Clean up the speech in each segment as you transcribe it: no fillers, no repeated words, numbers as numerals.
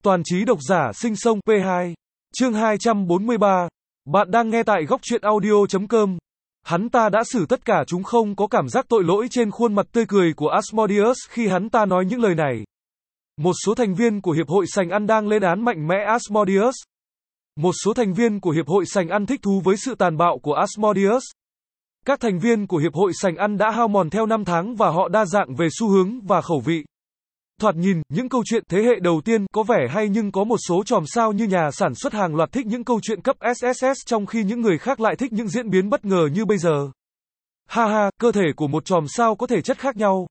Toàn trí độc giả sinh sông P2. Chương 243. Bạn đang nghe tại góc truyện audio.com. Hắn ta đã xử tất cả chúng không có cảm giác tội lỗi trên khuôn mặt tươi cười của Asmodeus khi hắn ta nói những lời này. Một số thành viên của Hiệp hội Sành Ăn đang lên án mạnh mẽ Asmodeus. Một số thành viên của Hiệp hội Sành Ăn thích thú với sự tàn bạo của Asmodeus. Các thành viên của Hiệp hội Sành Ăn đã hao mòn theo năm tháng và họ đa dạng về xu hướng và khẩu vị. Thoạt nhìn, những câu chuyện thế hệ đầu tiên có vẻ hay nhưng có một số chòm sao như nhà sản xuất hàng loạt thích những câu chuyện cấp SSS trong khi những người khác lại thích những diễn biến bất ngờ như bây giờ. Ha ha, cơ thể của một chòm sao có thể chất khác nhau.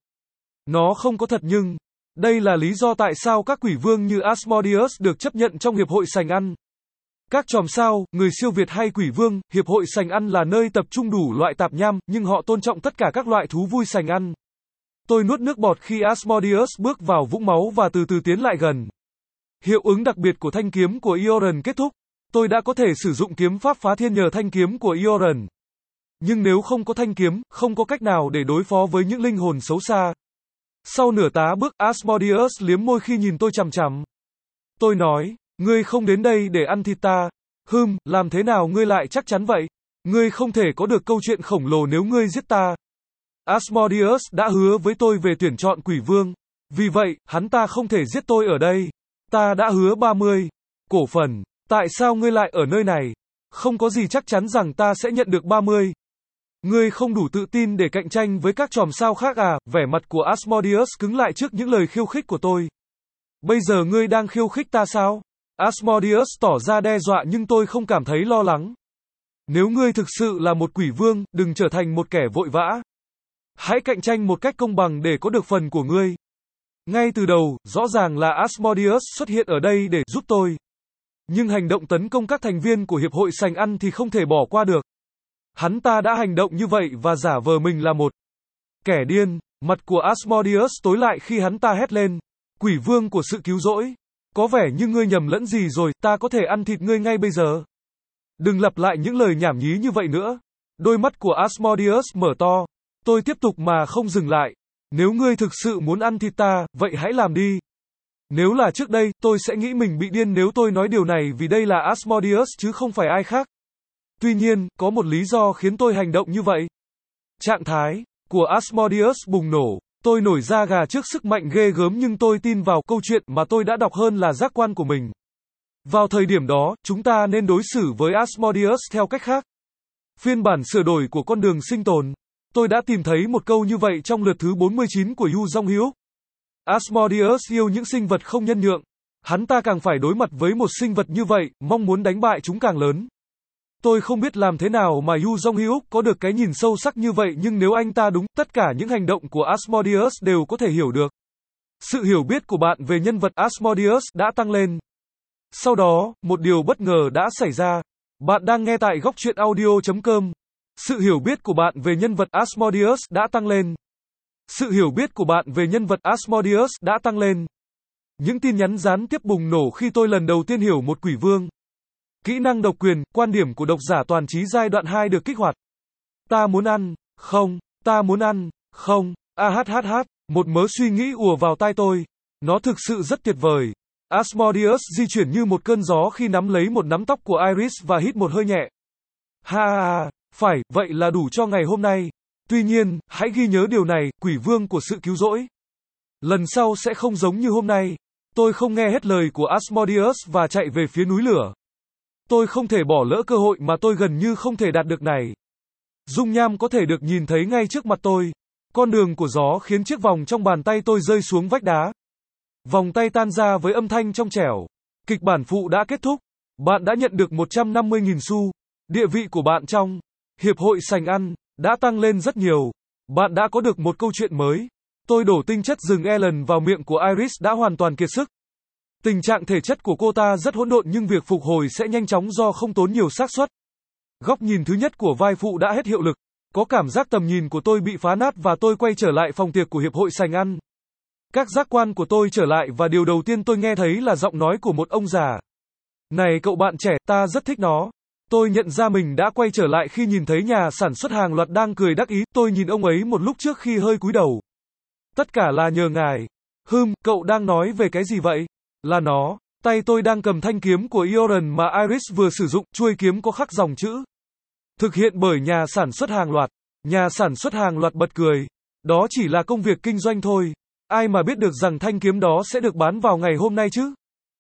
Nó không có thật nhưng, đây là lý do tại sao các quỷ vương như Asmodeus được chấp nhận trong Hiệp hội Sành Ăn. Các chòm sao, người siêu việt hay quỷ vương, Hiệp hội Sành Ăn là nơi tập trung đủ loại tạp nham, nhưng họ tôn trọng tất cả các loại thú vui sành ăn. Tôi nuốt nước bọt khi Asmodeus bước vào vũng máu và từ từ tiến lại gần. Hiệu ứng đặc biệt của thanh kiếm của Ioran kết thúc. Tôi đã có thể sử dụng kiếm pháp phá thiên nhờ thanh kiếm của Ioran. Nhưng nếu không có thanh kiếm, không có cách nào để đối phó với những linh hồn xấu xa. Sau nửa tá bước, Asmodeus liếm môi khi nhìn tôi chằm chằm. Tôi nói, ngươi không đến đây để ăn thịt ta. Làm thế nào ngươi lại chắc chắn vậy? Ngươi không thể có được câu chuyện khổng lồ nếu ngươi giết ta. Asmodeus đã hứa với tôi về tuyển chọn quỷ vương. Vì vậy, hắn ta không thể giết tôi ở đây. Ta đã hứa 30 cổ phần. Tại sao ngươi lại ở nơi này? Không có gì chắc chắn rằng ta sẽ nhận được 30. Ngươi không đủ tự tin để cạnh tranh với các chòm sao khác à? Vẻ mặt của Asmodeus cứng lại trước những lời khiêu khích của tôi. Bây giờ ngươi đang khiêu khích ta sao? Asmodeus tỏ ra đe dọa nhưng tôi không cảm thấy lo lắng. Nếu ngươi thực sự là một quỷ vương, đừng trở thành một kẻ vội vã. Hãy cạnh tranh một cách công bằng để có được phần của ngươi. Ngay từ đầu, rõ ràng là Asmodeus xuất hiện ở đây để giúp tôi. Nhưng hành động tấn công các thành viên của Hiệp hội Sành Ăn thì không thể bỏ qua được. Hắn ta đã hành động như vậy và giả vờ mình là một kẻ điên. Mặt của Asmodeus tối lại khi hắn ta hét lên. Quỷ vương của sự cứu rỗi. Có vẻ như ngươi nhầm lẫn gì rồi, ta có thể ăn thịt ngươi ngay bây giờ. Đừng lặp lại những lời nhảm nhí như vậy nữa. Đôi mắt của Asmodeus mở to. Tôi tiếp tục mà không dừng lại. Nếu ngươi thực sự muốn ăn thịt ta, vậy hãy làm đi. Nếu là trước đây, tôi sẽ nghĩ mình bị điên nếu tôi nói điều này vì đây là Asmodeus chứ không phải ai khác. Tuy nhiên, có một lý do khiến tôi hành động như vậy. Trạng thái của Asmodeus bùng nổ. Tôi nổi da gà trước sức mạnh ghê gớm nhưng tôi tin vào câu chuyện mà tôi đã đọc hơn là giác quan của mình. Vào thời điểm đó, chúng ta nên đối xử với Asmodeus theo cách khác. Phiên bản sửa đổi của con đường sinh tồn. Tôi đã tìm thấy một câu như vậy trong lượt thứ 49 của Yu Dong Hyuk. Asmodeus yêu những sinh vật không nhân nhượng. Hắn ta càng phải đối mặt với một sinh vật như vậy, mong muốn đánh bại chúng càng lớn. Tôi không biết làm thế nào mà Yu Dong Hyuk có được cái nhìn sâu sắc như vậy nhưng nếu anh ta đúng, tất cả những hành động của Asmodeus đều có thể hiểu được. Sự hiểu biết của bạn về nhân vật Asmodeus đã tăng lên. Sau đó, một điều bất ngờ đã xảy ra. Bạn đang nghe tại góc truyện audio.com. Sự hiểu biết của bạn về nhân vật Asmodeus đã tăng lên. Sự hiểu biết của bạn về nhân vật Asmodeus đã tăng lên. Những tin nhắn gián tiếp bùng nổ khi tôi lần đầu tiên hiểu một quỷ vương. Kỹ năng độc quyền, quan điểm của độc giả toàn trí giai đoạn 2 được kích hoạt. Ta muốn ăn, không, ta muốn ăn, không, một mớ suy nghĩ ùa vào tai tôi. Nó thực sự rất tuyệt vời. Asmodeus di chuyển như một cơn gió khi nắm lấy một nắm tóc của Iris và hít một hơi nhẹ. Phải, vậy là đủ cho ngày hôm nay. Tuy nhiên, hãy ghi nhớ điều này, quỷ vương của sự cứu rỗi. Lần sau sẽ không giống như hôm nay. Tôi không nghe hết lời của Asmodeus và chạy về phía núi lửa. Tôi không thể bỏ lỡ cơ hội mà tôi gần như không thể đạt được này. Dung nham có thể được nhìn thấy ngay trước mặt tôi. Con đường của gió khiến chiếc vòng trong bàn tay tôi rơi xuống vách đá. Vòng tay tan ra với âm thanh trong trẻo. Kịch bản phụ đã kết thúc. Bạn đã nhận được 150.000 xu. Địa vị của bạn trong Hiệp hội Sành Ăn đã tăng lên rất nhiều. Bạn đã có được một câu chuyện mới. Tôi đổ tinh chất rừng Ellen vào miệng của Iris đã hoàn toàn kiệt sức. Tình trạng thể chất của cô ta rất hỗn độn nhưng việc phục hồi sẽ nhanh chóng do không tốn nhiều xác suất. Góc nhìn thứ nhất của vai phụ đã hết hiệu lực. Có cảm giác tầm nhìn của tôi bị phá nát và tôi quay trở lại phòng tiệc của Hiệp hội Sành Ăn. Các giác quan của tôi trở lại và điều đầu tiên tôi nghe thấy là giọng nói của một ông già. Này cậu bạn trẻ, ta rất thích nó. Tôi nhận ra mình đã quay trở lại khi nhìn thấy nhà sản xuất hàng loạt đang cười đắc ý. Tôi nhìn ông ấy một lúc trước khi hơi cúi đầu. Tất cả là nhờ ngài. Cậu đang nói về cái gì vậy? Là nó. Tay tôi đang cầm thanh kiếm của Ioran mà Iris vừa sử dụng, chuôi kiếm có khắc dòng chữ. Thực hiện bởi nhà sản xuất hàng loạt. Nhà sản xuất hàng loạt bật cười. Đó chỉ là công việc kinh doanh thôi. Ai mà biết được rằng thanh kiếm đó sẽ được bán vào ngày hôm nay chứ?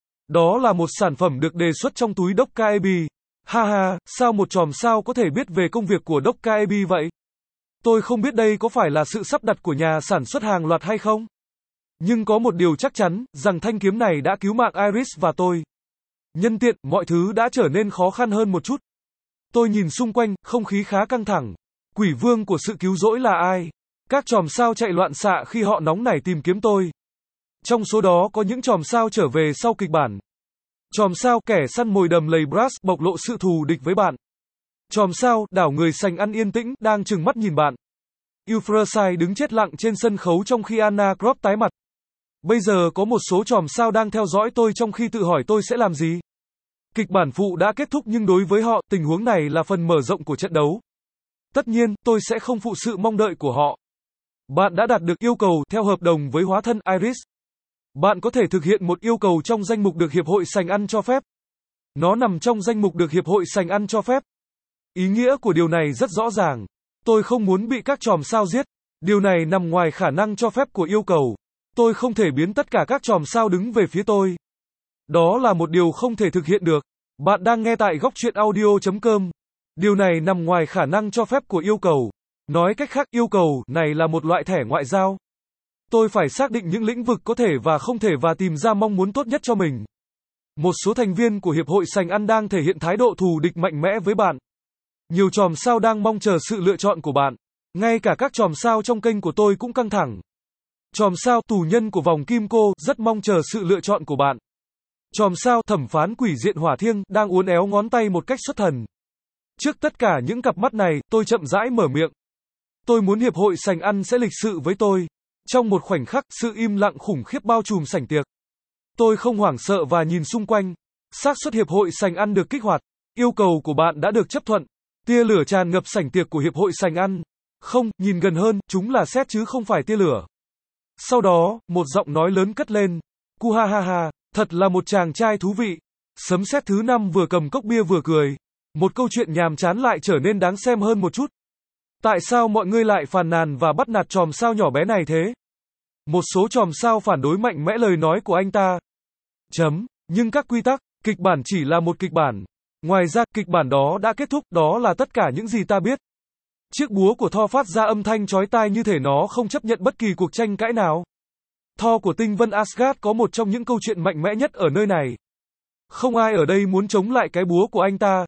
Đó là một sản phẩm được đề xuất trong túi Doc Caebi. Ha ha, sao một chòm sao có thể biết về công việc của Doc Caebi vậy? Tôi không biết đây có phải là sự sắp đặt của nhà sản xuất hàng loạt hay không? Nhưng có một điều chắc chắn, rằng thanh kiếm này đã cứu mạng Iris và tôi. Nhân tiện, mọi thứ đã trở nên khó khăn hơn một chút. Tôi nhìn xung quanh, không khí khá căng thẳng. Quỷ vương của sự cứu rỗi là ai? Các chòm sao chạy loạn xạ khi họ nóng nảy tìm kiếm tôi. Trong số đó có những chòm sao trở về sau kịch bản. Chòm sao kẻ săn mồi đầm lầy Brass bộc lộ sự thù địch với bạn. Chòm sao đảo người sành ăn yên tĩnh đang trừng mắt nhìn bạn. Euphrosyne đứng chết lặng trên sân khấu trong khi Anna Croft tái mặt. Bây giờ có một số chòm sao đang theo dõi tôi trong khi tự hỏi tôi sẽ làm gì. Kịch bản phụ đã kết thúc nhưng đối với họ, tình huống này là phần mở rộng của trận đấu. Tất nhiên, tôi sẽ không phụ sự mong đợi của họ. Bạn đã đạt được yêu cầu theo hợp đồng với hóa thân Iris. Bạn có thể thực hiện một yêu cầu trong danh mục được Hiệp hội Sành Ăn cho phép. Nó nằm trong danh mục được Hiệp hội Sành Ăn cho phép. Ý nghĩa của điều này rất rõ ràng. Tôi không muốn bị các chòm sao giết. Điều này nằm ngoài khả năng cho phép của yêu cầu. Tôi không thể biến tất cả các chòm sao đứng về phía tôi. Đó là một điều không thể thực hiện được. Bạn đang nghe tại góc truyện audio.com. Điều này nằm ngoài khả năng cho phép của yêu cầu. Nói cách khác, yêu cầu này là một loại thẻ ngoại giao. Tôi phải xác định những lĩnh vực có thể và không thể và tìm ra mong muốn tốt nhất cho mình. Một số thành viên của Hiệp hội Sành Ăn đang thể hiện thái độ thù địch mạnh mẽ với bạn. Nhiều chòm sao đang mong chờ sự lựa chọn của bạn. Ngay cả các chòm sao trong kênh của tôi cũng căng thẳng. Chòm sao tù nhân của vòng kim cô rất mong chờ sự lựa chọn của bạn. Chòm sao thẩm phán quỷ diện hỏa thiêng đang uốn éo ngón tay một cách xuất thần. Trước tất cả những cặp mắt này, tôi chậm rãi mở miệng. Tôi muốn Hiệp hội Sành Ăn sẽ lịch sự với tôi. Trong một khoảnh khắc, sự im lặng khủng khiếp bao trùm sảnh tiệc. Tôi không hoảng sợ và nhìn xung quanh. Xác suất Hiệp hội Sành Ăn được kích hoạt. Yêu cầu của bạn đã được chấp thuận. Tia lửa tràn ngập sảnh tiệc của Hiệp hội Sành Ăn. Không, nhìn gần hơn, chúng là sét chứ không phải tia lửa. Sau đó, một giọng nói lớn cất lên. Cu ha ha ha, thật là một chàng trai thú vị. Sấm sét thứ 5 vừa cầm cốc bia vừa cười. Một câu chuyện nhàm chán lại trở nên đáng xem hơn một chút. Tại sao mọi người lại phàn nàn và bắt nạt chòm sao nhỏ bé này thế? Một số chòm sao phản đối mạnh mẽ lời nói của anh ta. Nhưng các quy tắc, kịch bản chỉ là một kịch bản. Ngoài ra, kịch bản đó đã kết thúc, đó là tất cả những gì ta biết. Chiếc búa của Thor phát ra âm thanh chói tai như thể nó không chấp nhận bất kỳ cuộc tranh cãi nào. Thor của tinh vân Asgard có một trong những câu chuyện mạnh mẽ nhất ở nơi này. Không ai ở đây muốn chống lại cái búa của anh ta.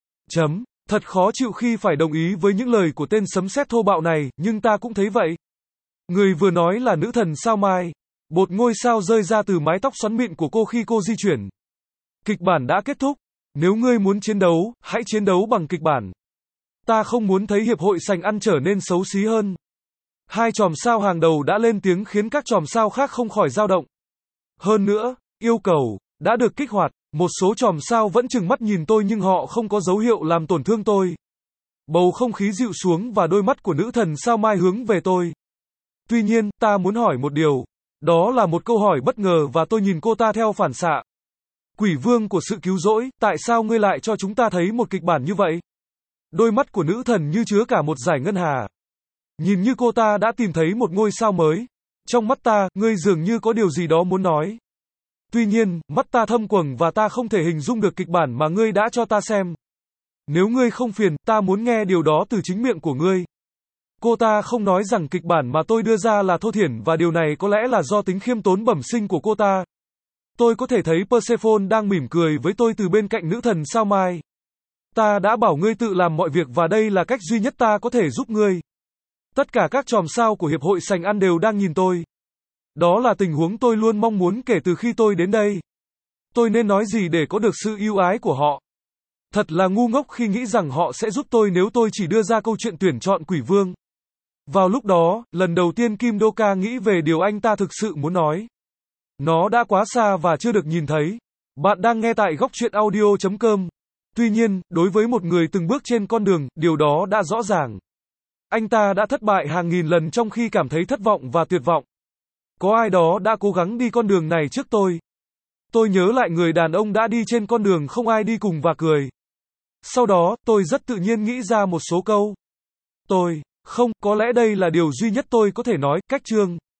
Thật khó chịu khi phải đồng ý với những lời của tên sấm sét thô bạo này, nhưng ta cũng thấy vậy. Người vừa nói là nữ thần sao Mai. Bột ngôi sao rơi ra từ mái tóc xoắn mịn của cô khi cô di chuyển. Kịch bản đã kết thúc. Nếu ngươi muốn chiến đấu, hãy chiến đấu bằng kịch bản. Ta không muốn thấy Hiệp hội Sành Ăn trở nên xấu xí hơn. Hai chòm sao hàng đầu đã lên tiếng khiến các chòm sao khác không khỏi dao động. Hơn nữa, yêu cầu đã được kích hoạt. Một số chòm sao vẫn trừng mắt nhìn tôi nhưng họ không có dấu hiệu làm tổn thương tôi. Bầu không khí dịu xuống và đôi mắt của nữ thần sao Mai hướng về tôi. Tuy nhiên, ta muốn hỏi một điều. Đó là một câu hỏi bất ngờ và tôi nhìn cô ta theo phản xạ. Quỷ vương của sự cứu rỗi, tại sao ngươi lại cho chúng ta thấy một kịch bản như vậy? Đôi mắt của nữ thần như chứa cả một dải ngân hà. Nhìn như cô ta đã tìm thấy một ngôi sao mới. Trong mắt ta, ngươi dường như có điều gì đó muốn nói. Tuy nhiên, mắt ta thâm quầng và ta không thể hình dung được kịch bản mà ngươi đã cho ta xem. Nếu ngươi không phiền, ta muốn nghe điều đó từ chính miệng của ngươi. Cô ta không nói rằng kịch bản mà tôi đưa ra là thô thiển và điều này có lẽ là do tính khiêm tốn bẩm sinh của cô ta. Tôi có thể thấy Persephone đang mỉm cười với tôi từ bên cạnh nữ thần sao Mai. Ta đã bảo ngươi tự làm mọi việc và đây là cách duy nhất ta có thể giúp ngươi. Tất cả các chòm sao của Hiệp hội Sành Ăn đều đang nhìn tôi. Đó là tình huống tôi luôn mong muốn kể từ khi tôi đến đây. Tôi nên nói gì để có được sự ưu ái của họ? Thật là ngu ngốc khi nghĩ rằng họ sẽ giúp tôi nếu tôi chỉ đưa ra câu chuyện tuyển chọn quỷ vương. Vào lúc đó, lần đầu tiên Kim Doka nghĩ về điều anh ta thực sự muốn nói. Nó đã quá xa và chưa được nhìn thấy. Bạn đang nghe tại góc truyện audio.com. Tuy nhiên, đối với một người từng bước trên con đường, điều đó đã rõ ràng. Anh ta đã thất bại hàng nghìn lần trong khi cảm thấy thất vọng và tuyệt vọng. Có ai đó đã cố gắng đi con đường này trước tôi. Tôi nhớ lại người đàn ông đã đi trên con đường không ai đi cùng và cười. Sau đó, tôi rất tự nhiên nghĩ ra một số câu. Không, có lẽ đây là điều duy nhất tôi có thể nói, cách chương.